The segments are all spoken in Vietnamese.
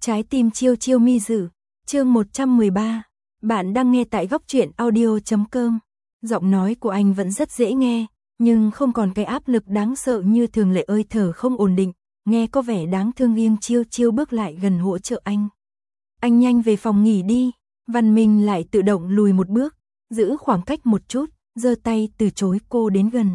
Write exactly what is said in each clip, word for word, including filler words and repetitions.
Trái tim chiêu chiêu mi dự, chương một trăm mười ba. Bạn đang nghe tại góc truyện audio chấm com. Giọng nói của anh vẫn rất dễ nghe, nhưng không còn cái áp lực đáng sợ như thường lệ. Hơi thở không ổn định, nghe có vẻ đáng thương. Riêng chiêu chiêu bước lại gần hỗ trợ anh. Anh nhanh về phòng nghỉ đi. Văn Minh lại tự động lùi một bước, giữ khoảng cách một chút, giơ tay từ chối cô đến gần.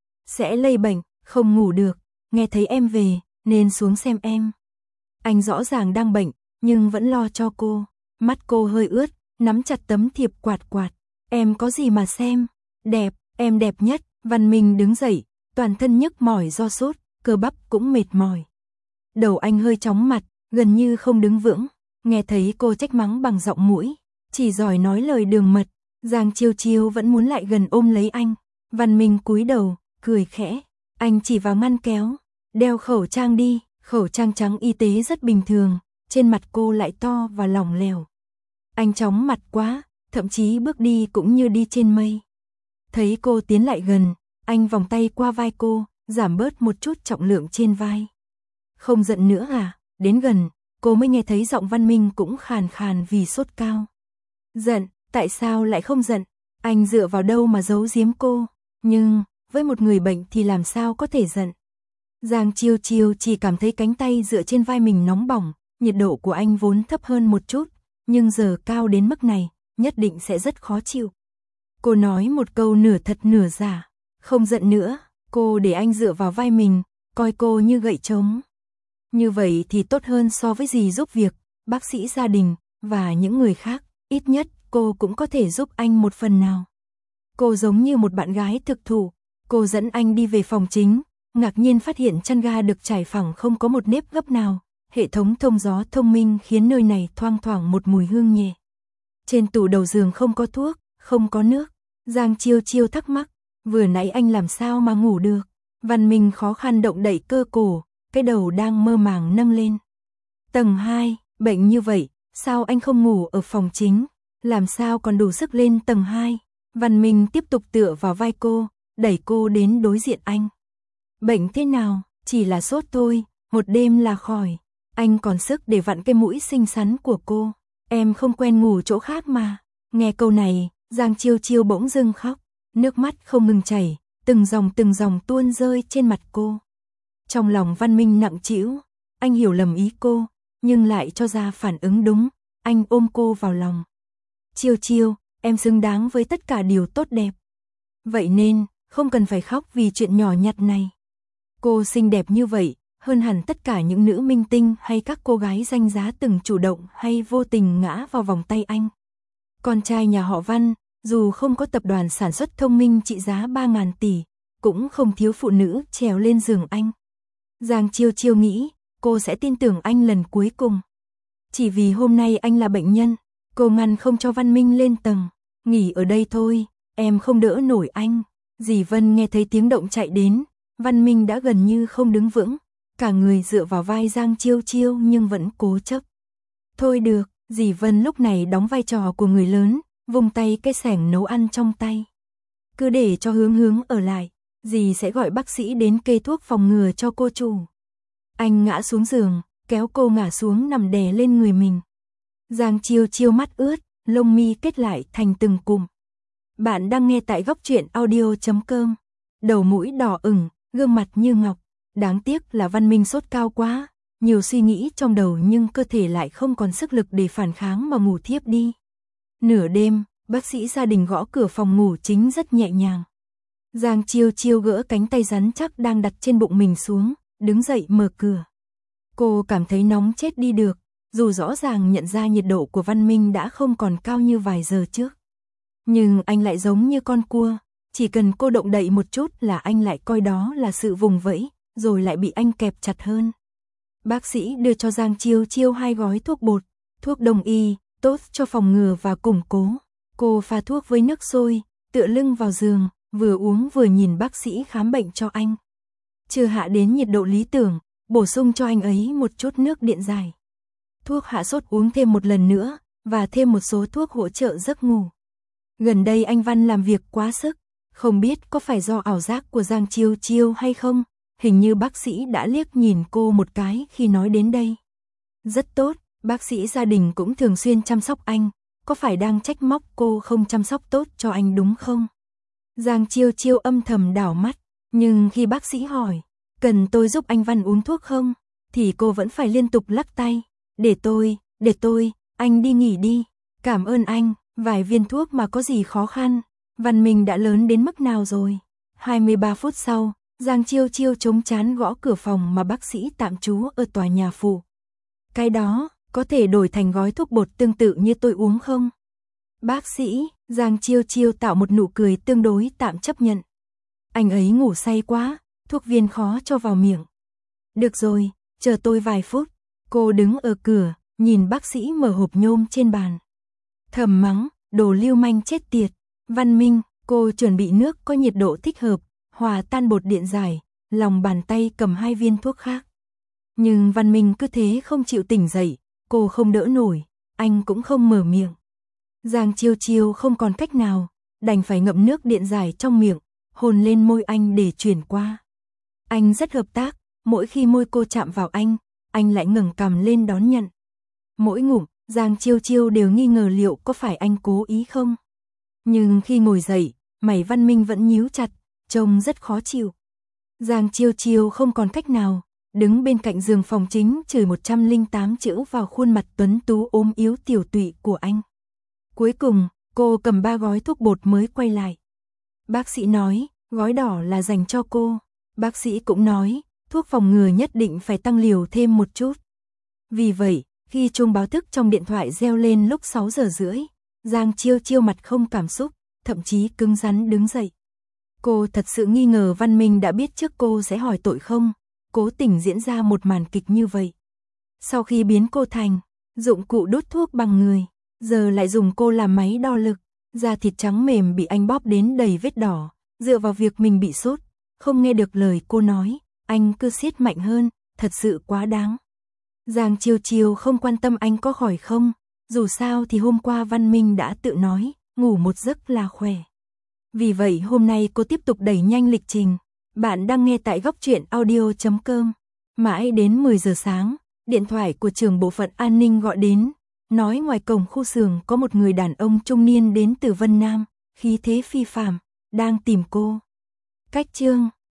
Sẽ lây bệnh, không ngủ được, nghe thấy em về, nên xuống xem em. Anh rõ ràng đang bệnh, nhưng vẫn lo cho cô. Mắt cô hơi ướt, nắm chặt tấm thiệp quạt quạt. Em có gì mà xem? Đẹp, em đẹp nhất. Văn Minh đứng dậy, toàn thân nhức mỏi do sốt, cơ bắp cũng mệt mỏi. Đầu anh hơi chóng mặt, gần như không đứng vững. Nghe thấy cô trách mắng bằng giọng mũi, chỉ giỏi nói lời đường mật. Giang Chiêu Chiêu vẫn muốn lại gần ôm lấy anh. Văn Minh cúi đầu, cười khẽ. Anh chỉ vào ngăn kéo. Đeo khẩu trang đi. Khẩu trang trắng y tế rất bình thường, trên mặt cô lại to và lỏng lẻo. Anh chóng mặt quá, thậm chí bước đi cũng như đi trên mây. Thấy cô tiến lại gần, anh vòng tay qua vai cô, giảm bớt một chút trọng lượng trên vai. Không giận nữa à? Đến gần, cô mới nghe thấy giọng Văn Minh cũng khàn khàn vì sốt cao. Giận, tại sao lại không giận? Anh dựa vào đâu mà giấu giếm cô? Nhưng, với một người bệnh thì làm sao có thể giận? Giang Chiêu Chiêu chỉ cảm thấy cánh tay dựa trên vai mình nóng bỏng, nhiệt độ của anh vốn thấp hơn một chút, nhưng giờ cao đến mức này, nhất định sẽ rất khó chịu. Cô nói một câu nửa thật nửa giả, không giận nữa, cô để anh dựa vào vai mình, coi cô như gậy trống. Như vậy thì tốt hơn so với dì giúp việc, bác sĩ gia đình, và những người khác, ít nhất cô cũng có thể giúp anh một phần nào. Cô giống như một bạn gái thực thụ, cô dẫn anh đi về phòng chính. Ngạc nhiên phát hiện chăn ga được trải phẳng không có một nếp gấp nào, hệ thống thông gió thông minh khiến nơi này thoang thoảng một mùi hương nhẹ. Trên tủ đầu giường không có thuốc, không có nước. Giang Chiêu Chiêu thắc mắc, vừa nãy anh làm sao mà ngủ được? Văn Minh khó khăn động đậy cơ cổ, cái đầu đang mơ màng nâng lên. Tầng hai, bệnh như vậy, sao anh không ngủ ở phòng chính? Làm sao còn đủ sức lên tầng hai? Văn Minh tiếp tục tựa vào vai cô, đẩy cô đến đối diện anh. Bệnh thế nào? Chỉ là sốt thôi, một đêm là khỏi. Anh còn sức để vặn cái mũi xinh xắn của cô. Em không quen ngủ chỗ khác mà. Nghe câu này, Giang Chiêu Chiêu bỗng dưng khóc. Nước mắt không ngừng chảy, từng dòng từng dòng tuôn rơi trên mặt cô. Trong lòng Văn Minh nặng trĩu, anh hiểu lầm ý cô, nhưng lại cho ra phản ứng đúng. Anh ôm cô vào lòng. Chiêu Chiêu, em xứng đáng với tất cả điều tốt đẹp. Vậy nên, không cần phải khóc vì chuyện nhỏ nhặt này. Cô xinh đẹp như vậy, hơn hẳn tất cả những nữ minh tinh hay các cô gái danh giá từng chủ động hay vô tình ngã vào vòng tay anh. Con trai nhà họ Văn, dù không có tập đoàn sản xuất thông minh trị giá ba ngàn tỷ, cũng không thiếu phụ nữ trèo lên giường anh. Giang Chiêu Chiêu nghĩ, cô sẽ tin tưởng anh lần cuối cùng. Chỉ vì hôm nay anh là bệnh nhân, cô ngăn không cho Văn Minh lên tầng. Nghỉ ở đây thôi, em không đỡ nổi anh. Dì Vân nghe thấy tiếng động chạy đến. Văn Minh đã gần như không đứng vững, cả người dựa vào vai Giang Chiêu Chiêu nhưng vẫn cố chấp. Thôi được, dì Vân lúc này đóng vai trò của người lớn, vùng tay cái xẻng nấu ăn trong tay. Cứ để cho Hướng Hướng ở lại, dì sẽ gọi bác sĩ đến kê thuốc phòng ngừa cho cô chủ. Anh ngã xuống giường, kéo cô ngã xuống nằm đè lên người mình. Giang Chiêu Chiêu mắt ướt, lông mi kết lại thành từng cụm. Bạn đang nghe tại góc truyện audio chấm com. Đầu mũi đỏ ửng, gương mặt như ngọc. Đáng tiếc là Văn Minh sốt cao quá, nhiều suy nghĩ trong đầu nhưng cơ thể lại không còn sức lực để phản kháng mà ngủ thiếp đi. Nửa đêm, bác sĩ gia đình gõ cửa phòng ngủ chính rất nhẹ nhàng. Giang Chiêu Chiêu gỡ cánh tay rắn chắc đang đặt trên bụng mình xuống, đứng dậy mở cửa. Cô cảm thấy nóng chết đi được, dù rõ ràng nhận ra nhiệt độ của Văn Minh đã không còn cao như vài giờ trước. Nhưng anh lại giống như con cua. Chỉ cần cô động đậy một chút là anh lại coi đó là sự vùng vẫy, rồi lại bị anh kẹp chặt hơn. Bác sĩ đưa cho Giang Chiêu Chiêu hai gói thuốc bột, thuốc đông y, tốt cho phòng ngừa và củng cố. Cô pha thuốc với nước sôi, tựa lưng vào giường, vừa uống vừa nhìn bác sĩ khám bệnh cho anh. Chưa hạ đến nhiệt độ lý tưởng, bổ sung cho anh ấy một chút nước điện giải. Thuốc hạ sốt uống thêm một lần nữa, và thêm một số thuốc hỗ trợ giấc ngủ. Gần đây anh Văn làm việc quá sức. Không biết có phải do ảo giác của Giang Chiêu Chiêu hay không, hình như bác sĩ đã liếc nhìn cô một cái khi nói đến đây. Rất tốt, Bác sĩ gia đình cũng thường xuyên chăm sóc anh, có phải đang trách móc cô không chăm sóc tốt cho anh đúng không? Giang Chiêu Chiêu âm thầm đảo mắt, nhưng khi bác sĩ hỏi, cần tôi giúp anh Văn uống thuốc không? Thì cô vẫn phải liên tục lắc tay, để tôi, để tôi, anh đi nghỉ đi, cảm ơn anh, vài viên thuốc mà có gì khó khăn, Văn Minh đã lớn đến mức nào rồi? hai mươi ba phút sau, Giang Chiêu Chiêu chống chán gõ cửa phòng mà bác sĩ tạm trú ở tòa nhà phụ. Cái đó, có thể đổi thành gói thuốc bột tương tự như tôi uống không? Bác sĩ, Giang Chiêu Chiêu tạo một nụ cười tương đối tạm chấp nhận. Anh ấy ngủ say quá, thuốc viên khó cho vào miệng. Được rồi, chờ tôi vài phút. Cô đứng ở cửa, nhìn bác sĩ mở hộp nhôm trên bàn. Thầm mắng, đồ lưu manh chết tiệt. Văn Minh, cô chuẩn bị nước có nhiệt độ thích hợp, hòa tan bột điện giải, lòng bàn tay cầm hai viên thuốc khác. Nhưng Văn Minh cứ thế không chịu tỉnh dậy, cô không đỡ nổi, anh cũng không mở miệng. Giang Chiêu Chiêu không còn cách nào, đành phải ngậm nước điện giải trong miệng, hôn lên môi anh để chuyển qua. Anh rất hợp tác, mỗi khi môi cô chạm vào anh, anh lại ngẩng cằm lên đón nhận. Mỗi ngụm, Giang Chiêu Chiêu đều nghi ngờ liệu có phải anh cố ý không. Nhưng khi ngồi dậy, mày Văn Minh vẫn nhíu chặt, trông rất khó chịu. Giang Chiêu Chiêu không còn cách nào, đứng bên cạnh giường phòng chính chửi một trăm lẻ tám chữ vào khuôn mặt tuấn tú ốm yếu tiểu tụy của anh. Cuối cùng, cô cầm ba gói thuốc bột mới quay lại. Bác sĩ nói, gói đỏ là dành cho cô. Bác sĩ cũng nói, thuốc phòng ngừa nhất định phải tăng liều thêm một chút. Vì vậy, khi chuông báo thức trong điện thoại reo lên lúc sáu giờ rưỡi, Giang Chiêu Chiêu mặt không cảm xúc, thậm chí cứng rắn đứng dậy. Cô thật sự nghi ngờ Văn Minh đã biết trước cô sẽ hỏi tội không, cố tình diễn ra một màn kịch như vậy. Sau khi biến cô thành dụng cụ đốt thuốc bằng người, giờ lại dùng cô làm máy đo lực, da thịt trắng mềm bị anh bóp đến đầy vết đỏ, dựa vào việc mình bị sốt, không nghe được lời cô nói, anh cứ siết mạnh hơn, thật sự quá đáng. Giang Chiêu Chiêu không quan tâm anh có khỏi không, dù sao thì hôm qua Văn Minh đã tự nói, ngủ một giấc là khỏe. Vì vậy hôm nay cô tiếp tục đẩy nhanh lịch trình. Bạn đang nghe tại góc truyện audio chấm com. Mãi đến mười giờ sáng, điện thoại của trưởng bộ phận an ninh gọi đến, nói ngoài cổng khu xưởng có một người đàn ông trung niên đến từ Vân Nam, khí thế phi phàm, đang tìm cô. Cách chương